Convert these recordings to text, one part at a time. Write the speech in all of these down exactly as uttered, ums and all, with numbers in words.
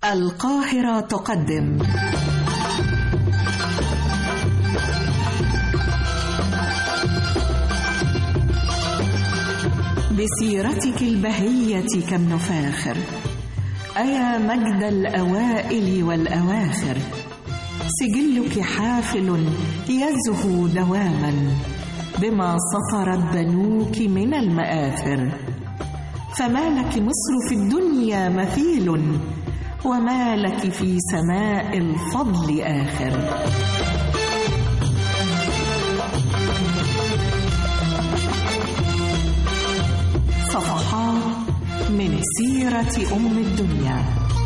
القاهرة تقدم بسيرتك البهية كم نفاخر، أيا مجد الأوائل والأواخر، سجلك حافل يزهو دواما بما سطرت بنوك من المآثر، فما لك مصر في الدنيا مثيل، وما لك في سماء الفضل آخر. صفحات من سيرة أم الدنيا.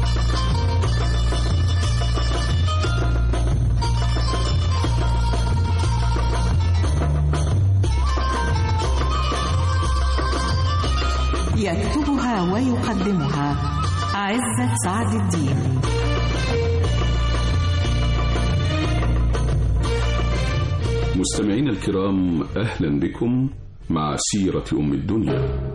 يكتبها ويقدمها عزت سعد الدين. مستمعين الكرام، أهلا بكم مع سيرة أم الدنيا.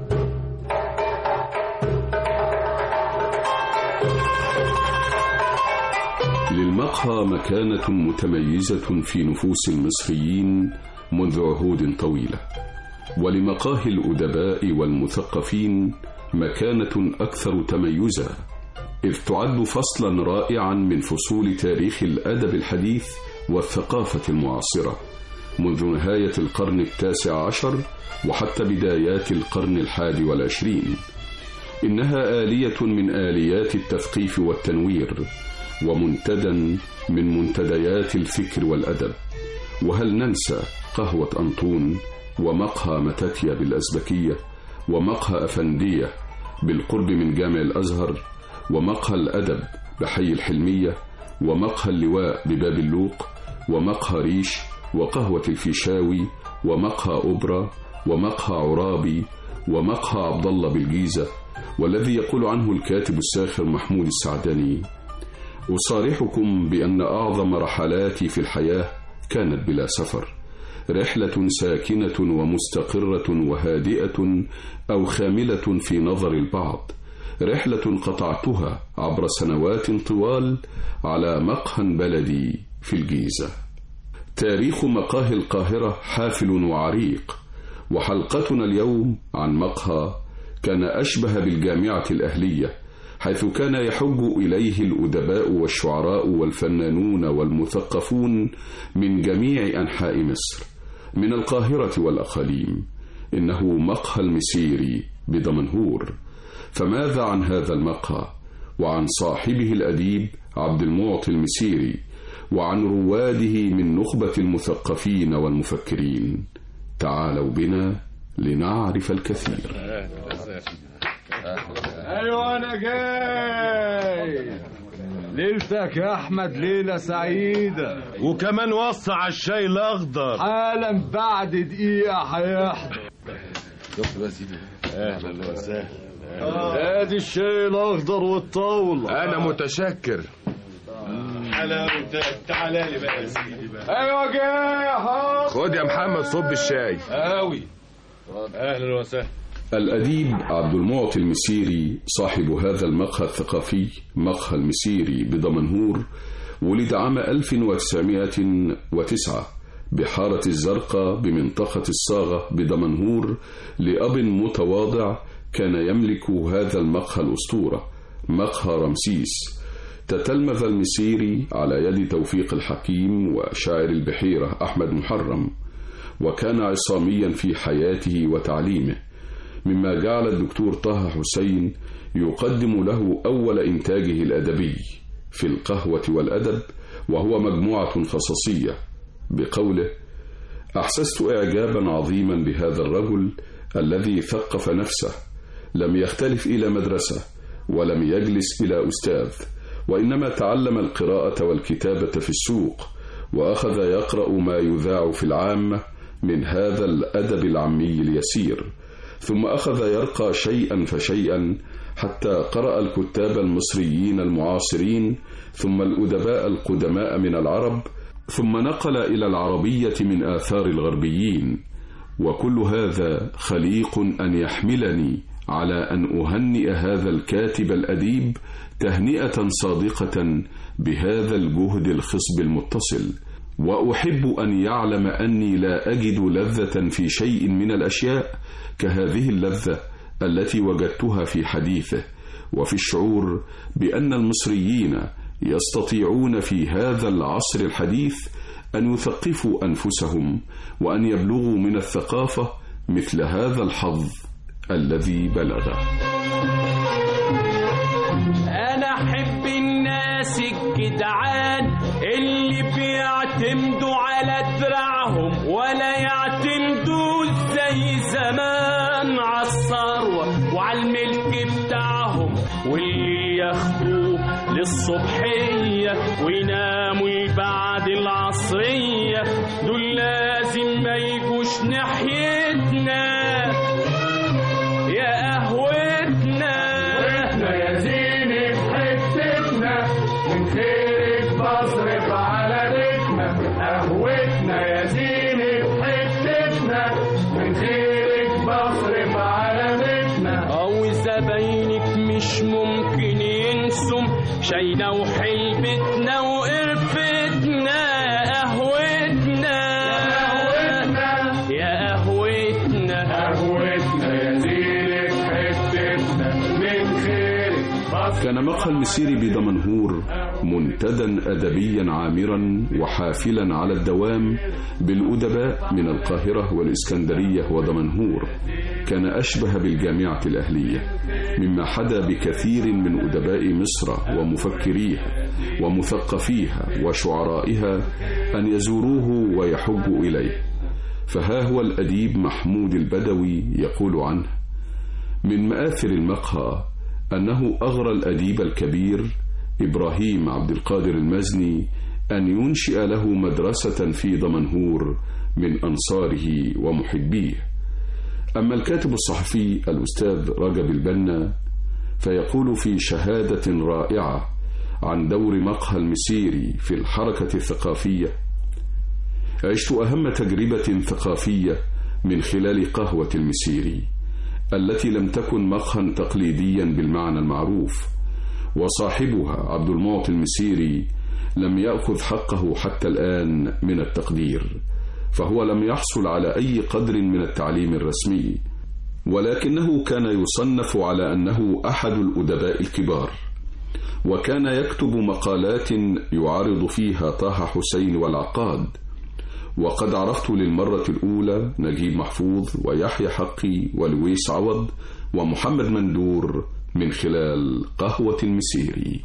للمقهى مكانة متميزة في نفوس المصريين منذ عهود طويلة، ولمقاهي الأدباء والمثقفين مكانة أكثر تميزا، إذ تعد فصلا رائعا من فصول تاريخ الأدب الحديث والثقافة المعاصرة منذ نهاية القرن التاسع عشر وحتى بدايات القرن الحادي والعشرين. إنها آلية من آليات التثقيف والتنوير، ومنتدى من منتديات الفكر والأدب. وهل ننسى قهوة أنطون، ومقهى متاتيا بالأزبكية، ومقهى أفندية بالقرب من جامع الأزهر، ومقهى الأدب بحي الحلمية، ومقهى اللواء بباب اللوق، ومقهى ريش، وقهوة الفيشاوي، ومقهى أوبرا، ومقهى عرابي، ومقهى عبد الله بالجيزة، والذي يقول عنه الكاتب الساخر محمود السعداني: أصارحكم بأن أعظم رحلاتي في الحياة كانت بلا سفر، رحلة ساكنة ومستقرة وهادئة أو خاملة في نظر البعض، رحلة قطعتها عبر سنوات طوال على مقهى بلدي في الجيزة. تاريخ مقاهي القاهرة حافل وعريق، وحلقتنا اليوم عن مقهى كان أشبه بالجامعة الأهلية، حيث كان يحج إليه الأدباء والشعراء والفنانون والمثقفون من جميع أنحاء مصر، من القاهرة والأقاليم. إنه مقهى المسيري بدمنهور. فماذا عن هذا المقهى، وعن صاحبه الأديب عبد المعطي المسيري، وعن رواده من نخبة المثقفين والمفكرين؟ تعالوا بنا لنعرف الكثير. أيوة أنا جاي. ليلتك يا أحمد ليلة سعيدة، وكمان وصى على الشاي الأخضر حالا بعد دقيقة هيحضر. شفت بقى سيدي؟ أهلا وسهلا. ادي الشاي الأخضر والطاولة. أنا متشكر. حلاوتك. تعالى لي بقى يا سيدي بقى. أيوة جاي. خد يا محمد صب الشاي. قوي. أهلا وسهلا. الأديب عبد المعطي المسيري صاحب هذا المقهى الثقافي مقهى المسيري بدمنهور ولد عام ألف وتسعمائة وتسعة بحارة الزرقاء بمنطقة الصاغة بدمنهور، لأب متواضع كان يملك هذا المقهى الأسطورة مقهى رمسيس. تتلمذ المسيري على يد توفيق الحكيم وشاعر البحيرة أحمد محرم، وكان عصاميا في حياته وتعليمه، مما جعل الدكتور طه حسين يقدم له أول إنتاجه الأدبي في القهوة والأدب، وهو مجموعة قصصية، بقوله: أحسست إعجابا عظيما بهذا الرجل الذي ثقف نفسه، لم يختلف إلى مدرسة ولم يجلس إلى أستاذ، وإنما تعلم القراءة والكتابة في السوق، وأخذ يقرأ ما يذاع في العامة من هذا الأدب العامي اليسير، ثم أخذ يرقى شيئا فشيئا حتى قرأ الكتاب المصريين المعاصرين، ثم الأدباء القدماء من العرب، ثم نقل إلى العربية من آثار الغربيين. وكل هذا خليق أن يحملني على أن أهنئ هذا الكاتب الأديب تهنئة صادقة بهذا الجهد الخصب المتصل، وأحب أن يعلم أني لا أجد لذة في شيء من الأشياء كهذه اللذة التي وجدتها في حديثه، وفي الشعور بأن المصريين يستطيعون في هذا العصر الحديث أن يثقفوا أنفسهم وأن يبلغوا من الثقافة مثل هذا الحظ الذي بلغه. أنا أحب الناس الجدعان اللي بيعتمدوا على دراعهم ولا يعتمدوا زي زمان على الثروة وعلى الملك بتاعهم، واللي ياخدوه للصبحية ويناموا بعد العصرية دول لازم ما يجوش ناحيتنا يا قهوتنا. قهوتنا يا زيني في حتتنا من خيرك بصرف على بيتنا. قهوتنا يا زيني في حتتنا من خيرك بصرف على بيتنا. أو زباينك مش ممكن ينسوا شاينا وحلبتنا وقرفتنا. قهوتنا يا قهوتنا قهوتنا يا زيني في حتتنا من خيرك. كان مقهى المسيري بدمنهور منتدى أدبيا عامرا وحافلا على الدوام بالأدباء من القاهرة والإسكندرية ودمنهور. كان أشبه بالجامعة الأهلية، مما حدا بكثير من أدباء مصر ومفكريها ومثقفيها وشعرائها أن يزوروه ويحجوا إليه. فها هو الأديب محمود البدوي يقول عنه: من مآثر المقهى أنه أغرى الأديب الكبير إبراهيم عبد القادر المزني أن ينشئ له مدرسة في دمنهور من أنصاره ومحبيه. أما الكاتب الصحفي الأستاذ رجب البنا فيقول في شهادة رائعة عن دور مقهى المسيري في الحركة الثقافية: عشت أهم تجربة ثقافية من خلال قهوة المسيري التي لم تكن مقهى تقليديا بالمعنى المعروف، وصاحبها عبد المعطي المسيري لم يأخذ حقه حتى الآن من التقدير، فهو لم يحصل على أي قدر من التعليم الرسمي، ولكنه كان يصنف على أنه أحد الأدباء الكبار، وكان يكتب مقالات يعارض فيها طه حسين والعقاد. وقد عرفت للمرة الأولى نجيب محفوظ ويحيى حقي ولويس عوض ومحمد مندور من خلال قهوة المسيري.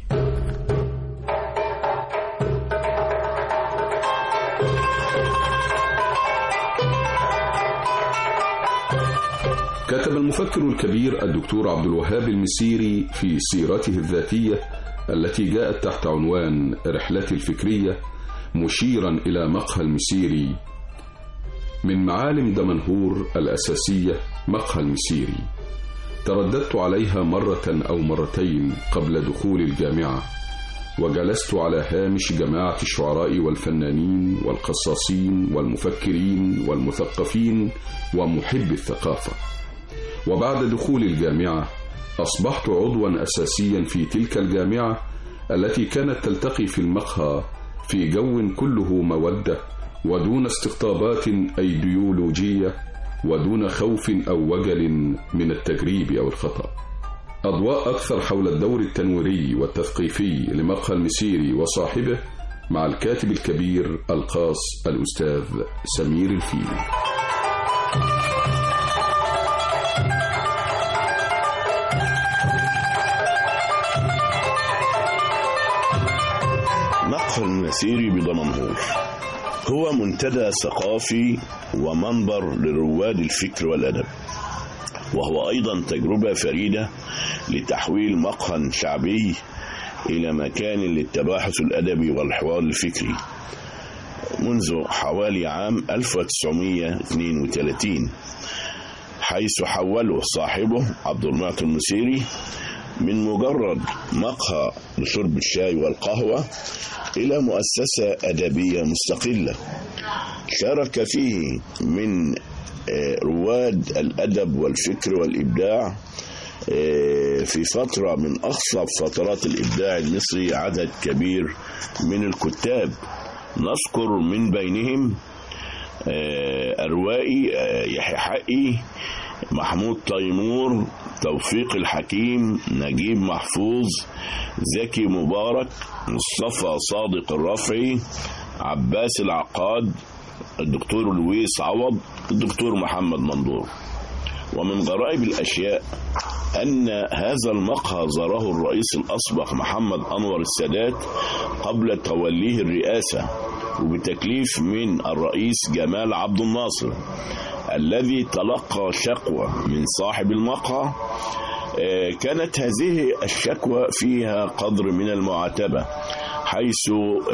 كتب المفكر الكبير الدكتور عبد الوهاب المسيري في سيرته الذاتية التي جاءت تحت عنوان رحلتي الفكرية مشيرا إلى مقهى المسيري: من معالم دمنهور الأساسية مقهى المسيري، ترددت عليها مرة أو مرتين قبل دخول الجامعة، وجلست على هامش جماعة الشعراء والفنانين والقصاصين والمفكرين والمثقفين ومحب الثقافة. وبعد دخول الجامعة أصبحت عضوا أساسيا في تلك الجامعة التي كانت تلتقي في المقهى في جو كله مودة ودون استقطابات أيديولوجية ودون خوف أو وجل من التجريب أو الخطأ. أضواء أكثر حول الدور التنويري والتثقيفي لمقهى المسيري وصاحبه مع الكاتب الكبير القاص الأستاذ سمير الفيل. مقهى المسيري بدمنهور هو منتدى ثقافي ومنبر لرواد الفكر والأدب، وهو أيضا تجربة فريدة لتحويل مقهى شعبي إلى مكان للتباحث الأدبي والحوار الفكري منذ حوالي عام ألف وتسعمائة واثنين وثلاثين، حيث حوله صاحبه عبد المعطي المسيري من مجرد مقهى لشرب الشاي والقهوة إلى مؤسسة أدبية مستقلة شارك فيه من رواد الأدب والفكر والإبداع في فترة من أخصب فترات الإبداع المصري عدد كبير من الكتاب، نذكر من بينهم الروائي يحيى حقي، محمود تيمور، توفيق الحكيم، نجيب محفوظ، زكي مبارك، مصطفى صادق الرفعي، عباس العقاد، الدكتور لويس عوض، الدكتور محمد مندور. ومن غرائب الأشياء أن هذا المقهى زاره الرئيس الأسبق محمد أنور السادات قبل توليه الرئاسة وبتكليف من الرئيس جمال عبد الناصر، الذي تلقى شكوى من صاحب المقهى. كانت هذه الشكوى فيها قدر من المعاتبة، حيث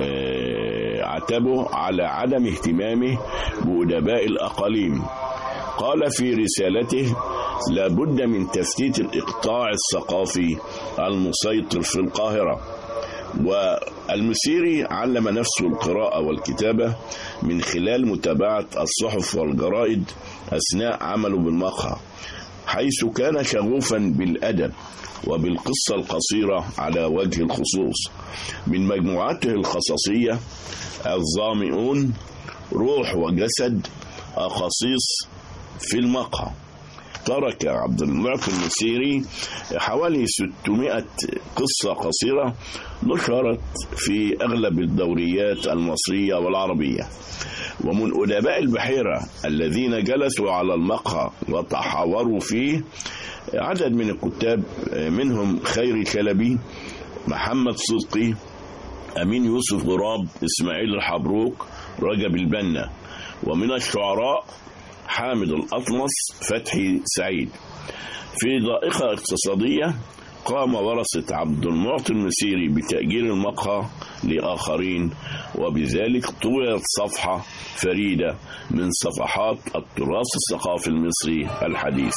عاتبه على عدم اهتمامه بأدباء الأقاليم. قال في رسالته: لابد من تفتيت الإقطاع الثقافي المسيطر في القاهرة. والمسيري علم نفسه القراءة والكتابة من خلال متابعة الصحف والجرائد أثناء عمله بالمقهى، حيث كان شغوفا بالأدب وبالقصة القصيرة على وجه الخصوص. من مجموعاته القصصية الظامئون، روح وجسد، أقاصيص في المقهى. ترك عبد المعطي المسيري حوالي ستمائة قصة قصيرة نشرت في أغلب الدوريات المصرية والعربية. ومن أدباء البحيرة الذين جلسوا على المقهى وتحاوروا فيه عدد من الكتاب، منهم خيري شلبي، محمد صدقي، أمين يوسف غراب، إسماعيل الحبروك، رجب البنا. ومن الشعراء حامد الأطمس، فتحي سعيد. في ضائقة اقتصادية قام ورثة عبد المعطي المسيري بتأجير المقهى لآخرين، وبذلك طويت صفحة فريدة من صفحات التراث الثقافي المصري الحديث.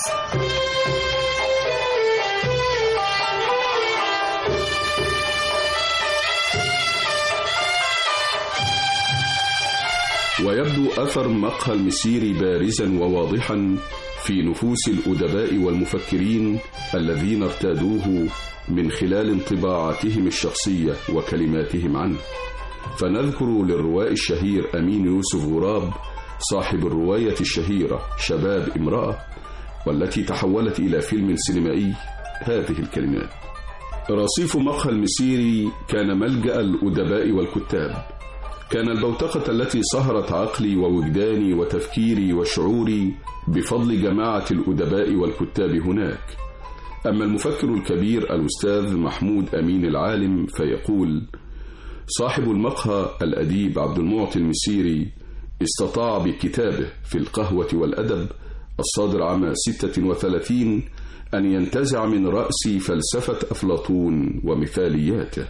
ويبدو أثر مقهى المسيري بارزا وواضحا في نفوس الأدباء والمفكرين الذين ارتادوه من خلال انطباعاتهم الشخصية وكلماتهم عنه. فنذكر للروائي الشهير أمين يوسف غراب صاحب الرواية الشهيرة شباب امرأة، والتي تحولت إلى فيلم سينمائي، هذه الكلمات: رصيف مقهى المسيري كان ملجأ الأدباء والكتاب، كان البوتقة التي صهرت عقلي ووجداني وتفكيري وشعوري بفضل جماعة الأدباء والكتاب هناك. أما المفكر الكبير الأستاذ محمود أمين العالم فيقول: صاحب المقهى الأديب عبد المعطي المسيري استطاع بكتابه في القهوة والأدب الصادر عام ستة وثلاثين أن ينتزع من رأسي فلسفة أفلاطون ومثالياته.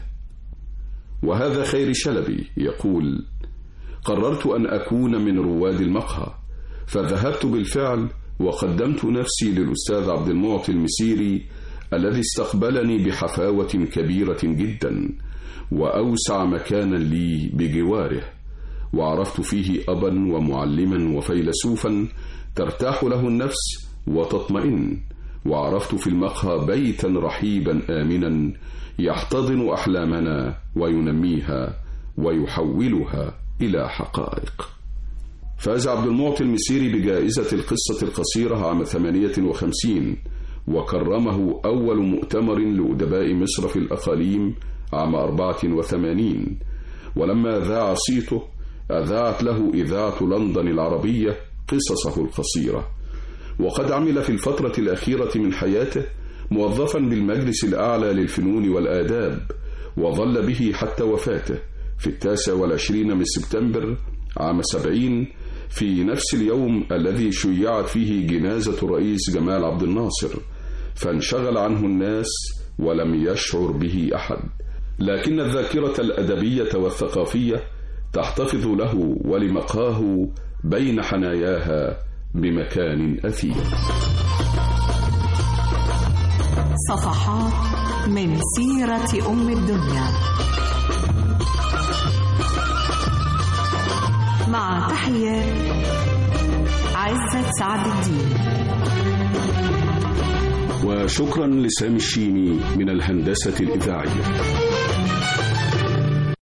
وهذا خيري شلبي يقول: قررت أن أكون من رواد المقهى، فذهبت بالفعل وقدمت نفسي للأستاذ عبد المعطي المسيري الذي استقبلني بحفاوة كبيرة جدا وأوسع مكانا لي بجواره، وعرفت فيه أبا ومعلما وفيلسوفا ترتاح له النفس وتطمئن، وعرفت في المقهى بيتا رحيبا آمنا يحتضن أحلامنا وينميها ويحولها إلى حقائق. فاز عبد المعطي المسيري بجائزة القصة القصيرة عام ثمانية وخمسين، وكرمه أول مؤتمر لأدباء مصر في الأقاليم عام أربعة وثمانين. ولما ذاع صيته أذاعت له إذاعة لندن العربية قصصه القصيرة. وقد عمل في الفترة الأخيرة من حياته موظفا بالمجلس الأعلى للفنون والآداب، وظل به حتى وفاته في التاسع والعشرين من سبتمبر عام سبعين، في نفس اليوم الذي شيعت فيه جنازة الرئيس جمال عبد الناصر، فانشغل عنه الناس ولم يشعر به أحد. لكن الذاكرة الأدبية والثقافية تحتفظ له ولمقهاه بين حناياها بمكان أثير. صفحات من سيرة أم الدنيا، مع تحيات عزت سعد الدين. وشكرا لسامي الشيمي من الهندسة الإذاعية.